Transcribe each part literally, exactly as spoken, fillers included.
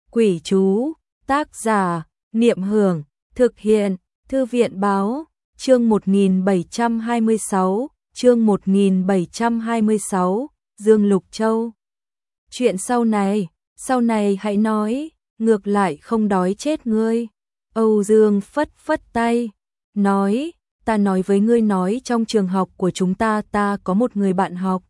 Quỷ chú, tác giả, Niệm Hưởng, thực hiện, Thư viện báo, chương một nghìn bảy trăm hai mươi sáu, chương một nghìn bảy trăm hai mươi sáu, Dương Lục Châu. Chuyện sau này, sau này hãy nói, ngược lại không đói chết ngươi. Âu Dương phất phất tay, nói, ta nói với ngươi nói trong trường học của chúng ta ta có một người bạn học.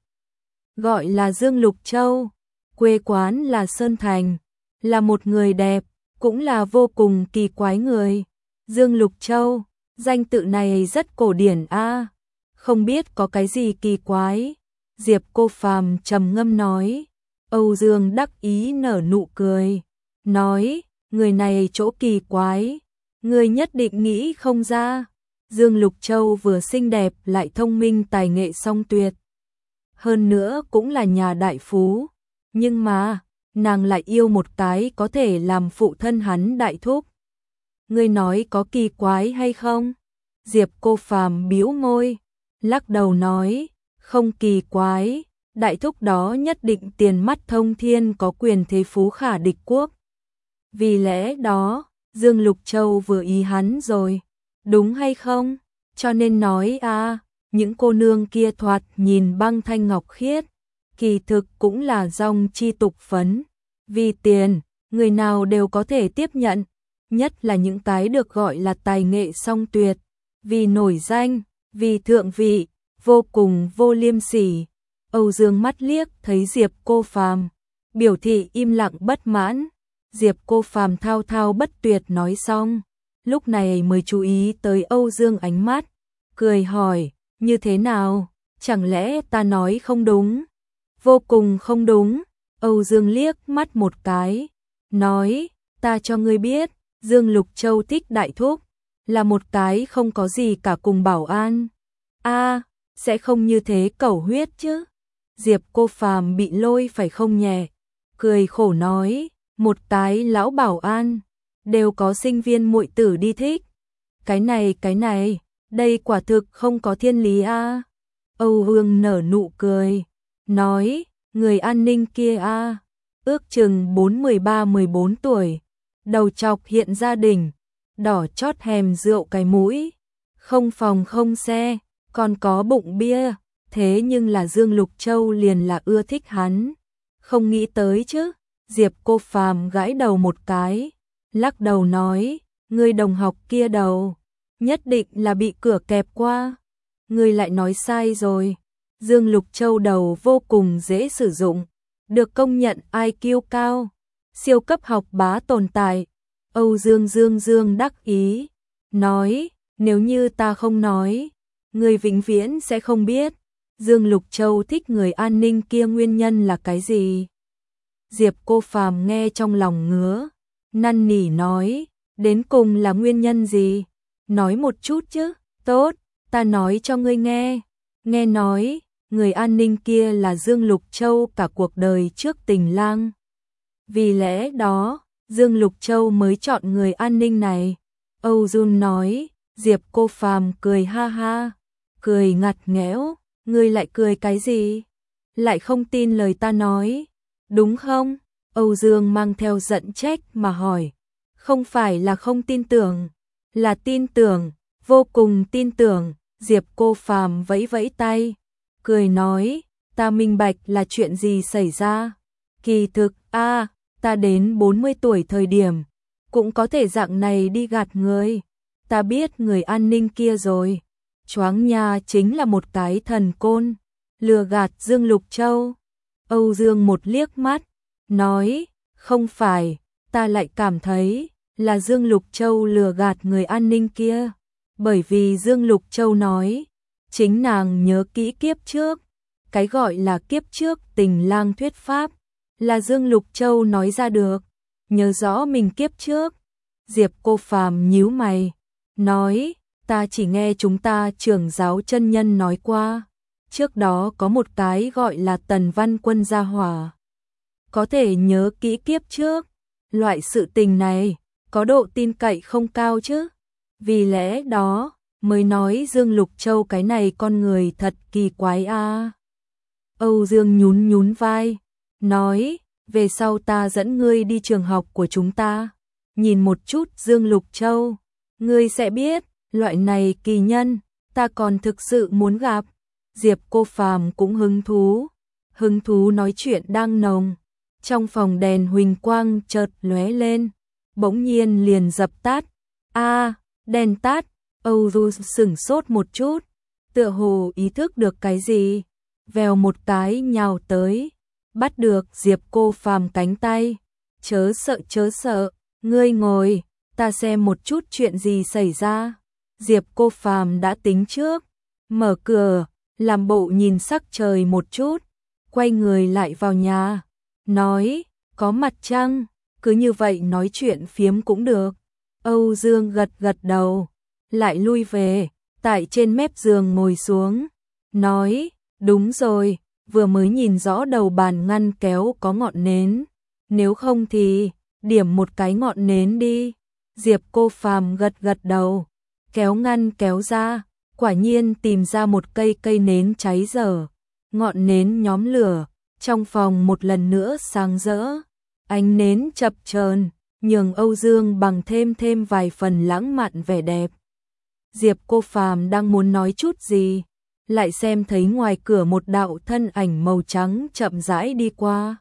Gọi là Dương Lục Châu, quê quán là Sơn Thành, là một người đẹp, cũng là vô cùng kỳ quái người. Dương Lục Châu, danh tự này rất cổ điển a, không biết có cái gì kỳ quái. Diệp Cô Phàm trầm ngâm nói. Âu Dương đắc ý nở nụ cười, nói, người này chỗ kỳ quái, người nhất định nghĩ không ra. Dương Lục Châu vừa xinh đẹp lại thông minh tài nghệ song tuyệt. Hơn nữa cũng là nhà đại phú, nhưng mà, nàng lại yêu một cái có thể làm phụ thân hắn đại thúc. Ngươi nói có kỳ quái hay không? Diệp Cô Phàm bĩu môi, lắc đầu nói, không kỳ quái, đại thúc đó nhất định tiền mắt thông thiên có quyền thế phú khả địch quốc. Vì lẽ đó, Dương Lục Châu vừa ý hắn rồi, đúng hay không? Cho nên nói a, những cô nương kia thoạt nhìn băng thanh ngọc khiết, kỳ thực cũng là dòng chi tục phấn. Vì tiền, người nào đều có thể tiếp nhận, nhất là những cái được gọi là tài nghệ song tuyệt, vì nổi danh, vì thượng vị, vô cùng vô liêm sỉ. Âu Dương mắt liếc thấy Diệp Cô Phàm, biểu thị im lặng bất mãn. Diệp Cô Phàm thao thao bất tuyệt nói xong, lúc này mới chú ý tới Âu Dương ánh mắt, cười hỏi, như thế nào, chẳng lẽ ta nói không đúng? Vô cùng không đúng. Âu Dương liếc mắt một cái, nói, ta cho ngươi biết, Dương Lục Châu thích đại thúc, là một cái không có gì cả cùng bảo an. A, sẽ không như thế cẩu huyết chứ? Diệp Cô Phàm bị lôi phải không nhẹ, cười khổ nói, một cái lão bảo an, đều có sinh viên muội tử đi thích. Cái này cái này, đây quả thực không có thiên lý a. Âu Dương nở nụ cười, nói, người an ninh kia a, ước chừng bốn mười ba mười bốn tuổi, đầu chọc hiện gia đình, đỏ chót hèm rượu cái mũi, không phòng không xe, còn có bụng bia, thế nhưng là Dương Lục Châu liền là ưa thích hắn. Không nghĩ tới chứ? Diệp Cô Phàm gãi đầu một cái, lắc đầu nói, người đồng học kia đầu, nhất định là bị cửa kẹp qua. Người lại nói sai rồi. Dương Lục Châu đầu vô cùng dễ sử dụng, được công nhận i kiu cao, siêu cấp học bá tồn tại. Âu Dương Dương Dương đắc ý, nói, nếu như ta không nói, người vĩnh viễn sẽ không biết, Dương Lục Châu thích người an ninh kia nguyên nhân là cái gì. Diệp Cô Phàm nghe trong lòng ngứa, năn nỉ nói, đến cùng là nguyên nhân gì? Nói một chút chứ, tốt, ta nói cho ngươi nghe. Nghe nói, người an ninh kia là Dương Lục Châu cả cuộc đời trước tình lang. Vì lẽ đó, Dương Lục Châu mới chọn người an ninh này. Âu Dương nói. Diệp Cô Phàm cười ha ha, cười ngặt nghẽo, ngươi lại cười cái gì? Lại không tin lời ta nói, đúng không? Âu Dương mang theo giận trách mà hỏi, không phải là không tin tưởng, là tin tưởng, vô cùng tin tưởng. Diệp Cô Phàm vẫy vẫy tay, cười nói, ta minh bạch là chuyện gì xảy ra. Kỳ thực, a, ta đến bốn mươi tuổi thời điểm, cũng có thể dạng này đi gạt người. Ta biết người an ninh kia rồi, choáng nha chính là một cái thần côn, lừa gạt Dương Lục Châu. Âu Dương một liếc mắt, nói, không phải, ta lại cảm thấy là Dương Lục Châu lừa gạt người an ninh kia, bởi vì Dương Lục Châu nói, chính nàng nhớ kỹ kiếp trước, cái gọi là kiếp trước tình lang thuyết pháp, là Dương Lục Châu nói ra được, nhớ rõ mình kiếp trước. Diệp Cô Phàm nhíu mày, nói, ta chỉ nghe chúng ta trưởng giáo chân nhân nói qua, trước đó có một cái gọi là Tần Văn Quân gia hỏa, có thể nhớ kỹ kiếp trước, loại sự tình này, có độ tin cậy không cao chứ, vì lẽ đó, mới nói Dương Lục Châu cái này con người thật kỳ quái a. Âu Dương nhún nhún vai, nói, về sau ta dẫn ngươi đi trường học của chúng ta, nhìn một chút Dương Lục Châu, ngươi sẽ biết, loại này kỳ nhân, ta còn thực sự muốn gặp. Diệp Cô Phàm cũng hứng thú, hứng thú nói chuyện đang nồng, trong phòng đèn huỳnh quang chợt lóe lên, bỗng nhiên liền dập tắt. A, đèn tắt. Âu Du sửng sốt một chút, tựa hồ ý thức được cái gì, vèo một cái nhào tới, bắt được Diệp Cô Phàm cánh tay. Chớ sợ chớ sợ, ngươi ngồi, ta xem một chút chuyện gì xảy ra. Diệp Cô Phàm đã tính trước, mở cửa, làm bộ nhìn sắc trời một chút, quay người lại vào nhà, nói, có mặt trăng, cứ như vậy nói chuyện phiếm cũng được. Âu Dương gật gật đầu, lại lui về, tại trên mép giường ngồi xuống, nói, đúng rồi, vừa mới nhìn rõ đầu bàn ngăn kéo có ngọn nến, nếu không thì điểm một cái ngọn nến đi. Diệp Cô Phàm gật gật đầu, kéo ngăn kéo ra, quả nhiên tìm ra một cây cây nến cháy dở, ngọn nến nhóm lửa, trong phòng một lần nữa sáng rỡ, ánh nến chập chờn, nhường Âu Dương bằng thêm thêm vài phần lãng mạn vẻ đẹp. Diệp Cô Phàm đang muốn nói chút gì, lại xem thấy ngoài cửa một đạo thân ảnh màu trắng chậm rãi đi qua.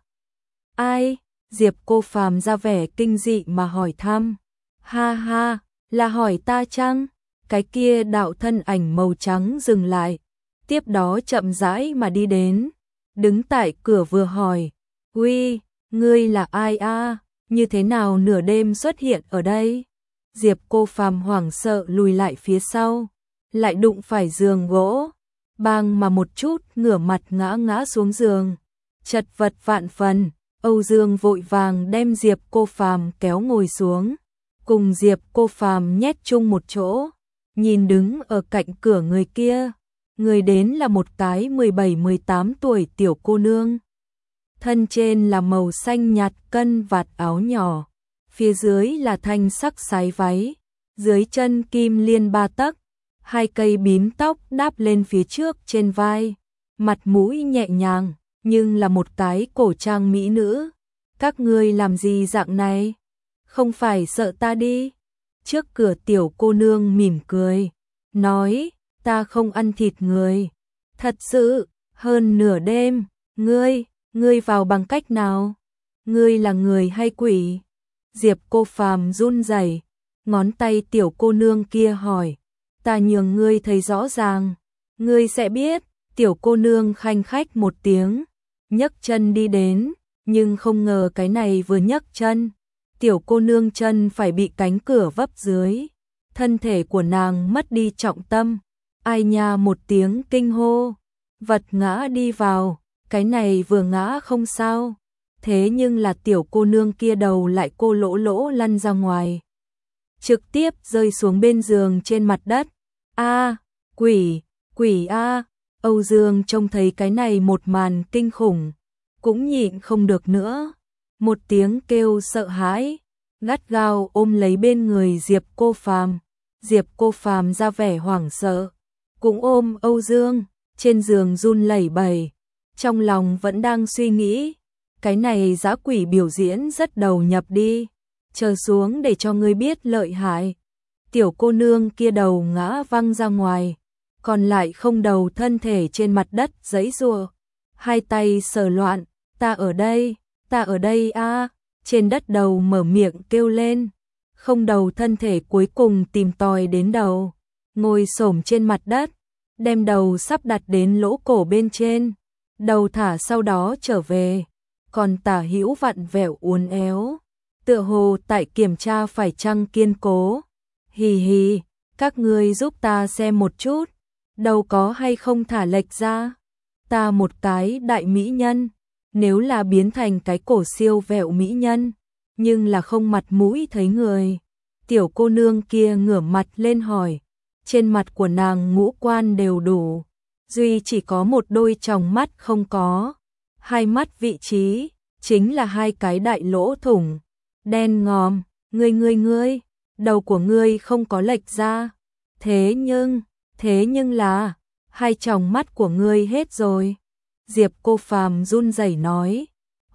Ai? Diệp Cô Phàm ra vẻ kinh dị mà hỏi thăm. Ha ha, là hỏi ta chăng? Cái kia đạo thân ảnh màu trắng dừng lại, tiếp đó chậm rãi mà đi đến, đứng tại cửa vừa hỏi, "Uy, ngươi là ai a? Như thế nào nửa đêm xuất hiện ở đây?" Diệp Cô Phàm hoảng sợ lùi lại phía sau, lại đụng phải giường gỗ, bang mà một chút ngửa mặt ngã ngã xuống giường, chật vật vạn phần. Âu Dương vội vàng đem Diệp Cô Phàm kéo ngồi xuống, cùng Diệp Cô Phàm nhét chung một chỗ, nhìn đứng ở cạnh cửa người kia, người đến là một cái mười bảy mười tám tuổi tiểu cô nương. Thân trên là màu xanh nhạt cân vạt áo nhỏ, phía dưới là thanh sắc sái váy, dưới chân kim liên ba tấc, hai cây bím tóc đáp lên phía trước trên vai, mặt mũi nhẹ nhàng, nhưng là một cái cổ trang mỹ nữ. Các ngươi làm gì dạng này? Không phải sợ ta đi? Trước cửa tiểu cô nương mỉm cười, nói, ta không ăn thịt người. Thật sự, hơn nửa đêm, ngươi, ngươi vào bằng cách nào? Ngươi là người hay quỷ? Diệp Cô Phàm run rẩy, ngón tay tiểu cô nương kia hỏi, ta nhường ngươi thấy rõ ràng, ngươi sẽ biết. Tiểu cô nương khanh khách một tiếng, nhấc chân đi đến, nhưng không ngờ cái này vừa nhấc chân, tiểu cô nương chân phải bị cánh cửa vấp dưới, thân thể của nàng mất đi trọng tâm, ai nha một tiếng kinh hô, vật ngã đi vào, cái này vừa ngã không sao, thế nhưng là tiểu cô nương kia đầu lại cô lỗ lỗ lăn ra ngoài, trực tiếp rơi xuống bên giường trên mặt đất. A, quỷ, quỷ a. Âu Dương trông thấy cái này một màn kinh khủng, cũng nhịn không được nữa, một tiếng kêu sợ hãi, gắt gao ôm lấy bên người Diệp Cô Phàm. Diệp Cô Phàm ra vẻ hoảng sợ, cũng ôm Âu Dương, trên giường run lẩy bẩy, trong lòng vẫn đang suy nghĩ, cái này dã quỷ biểu diễn rất đầu nhập đi, chờ xuống để cho ngươi biết lợi hại. Tiểu cô nương kia đầu ngã văng ra ngoài, còn lại không đầu thân thể trên mặt đất giãy giụa, hai tay sờ loạn, ta ở đây, ta ở đây a. Trên đất đầu mở miệng kêu lên, không đầu thân thể cuối cùng tìm tòi đến đầu, ngồi xổm trên mặt đất, đem đầu sắp đặt đến lỗ cổ bên trên, đầu thả sau đó trở về, còn tả hữu vặn vẹo uốn éo, tựa hồ tại kiểm tra phải chăng kiên cố. Hì hì, các ngươi giúp ta xem một chút, đầu có hay không thả lệch ra. Ta một cái đại mỹ nhân, nếu là biến thành cái cổ siêu vẹo mỹ nhân, nhưng là không mặt mũi thấy người. Tiểu cô nương kia ngửa mặt lên hỏi, trên mặt của nàng ngũ quan đều đủ, duy chỉ có một đôi tròng mắt không có, hai mắt vị trí chính là hai cái đại lỗ thủng, đen ngòm. Ngươi ngươi ngươi, đầu của ngươi không có lệch ra, thế nhưng, thế nhưng là, hai tròng mắt của ngươi hết rồi. Diệp Cô Phàm run rẩy nói,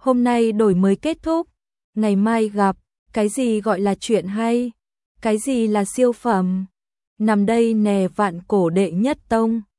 Hôm nay đổi mới kết thúc, ngày mai gặp. Cái gì gọi là chuyện hay? Cái gì là siêu phẩm? Nằm đây nè vạn cổ đệ nhất tông.